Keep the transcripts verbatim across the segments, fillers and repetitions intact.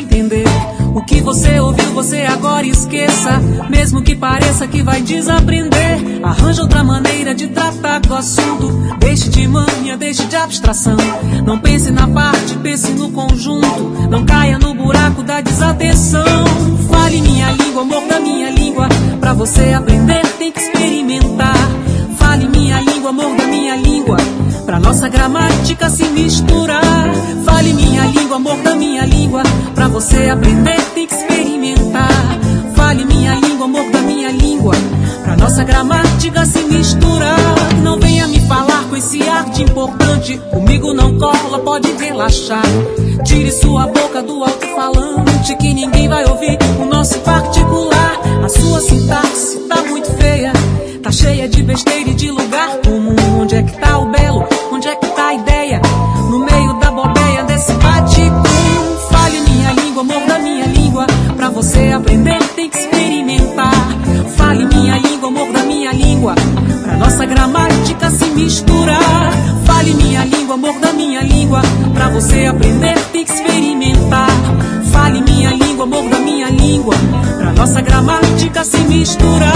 entender. O que você ouviu, você agora esqueça. Mesmo que pareça que vai desaprender, arranja outra maneira de tratar do assunto. Deixe de manha, deixe de abstração. Não pense na parte, pense no conjunto. Não caia no buraco da desatenção. Fale minha língua, amor da minha língua. Pra você aprender tem que experimentar. Fale minha língua, amor da minha língua. Pra nossa gramática se misturar. Fale minha língua, amor da minha língua. Pra você aprender tem que experimentar. Fale minha língua, amor da minha língua. Pra nossa gramática se misturar. Não venha me falar com esse ar de importante. Comigo não cola, pode relaxar. Tire sua boca do alto-falante, que ninguém vai ouvir o nosso particular. A sua sintaxe tá muito feia, tá cheia de besteira e de lugar comum. Onde é que tá o belo? Onde é que tá a ideia? No meio da bobeia desse bate-com. Fale minha língua, amor da minha língua. Pra você aprender tem que experimentar. Fale minha língua, amor da minha língua. Pra nossa gramática se misturar. Fale minha língua, amor da minha língua. Pra você aprender tem que experimentar. Fale minha língua, amor da minha língua. Pra nossa gramática se misturar.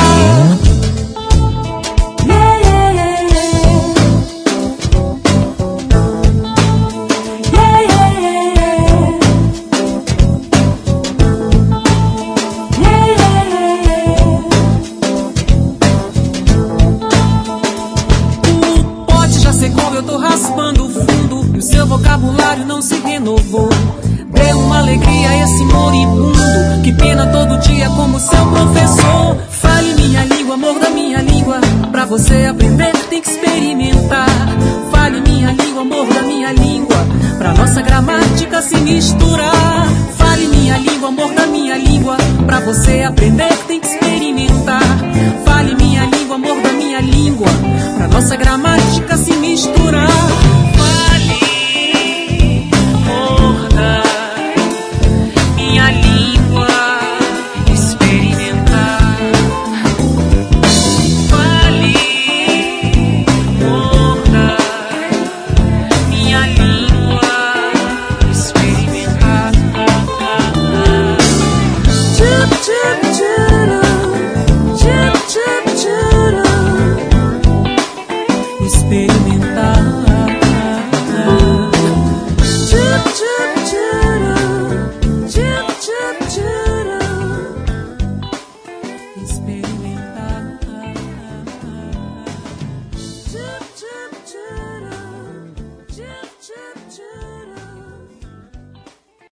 Eu tô raspando o fundo e o seu vocabulário não se renovou. Dê uma alegria a esse moribundo que pena todo dia como seu professor. Fale minha língua, amor da minha língua. Pra você aprender tem que experimentar. Fale minha língua, amor da minha língua. Pra nossa gramática se misturar. Fale minha língua, amor da minha língua. Pra você aprender tem que experimentar. Fale minha língua, amor da minha língua. Pra nossa gramática se misturar.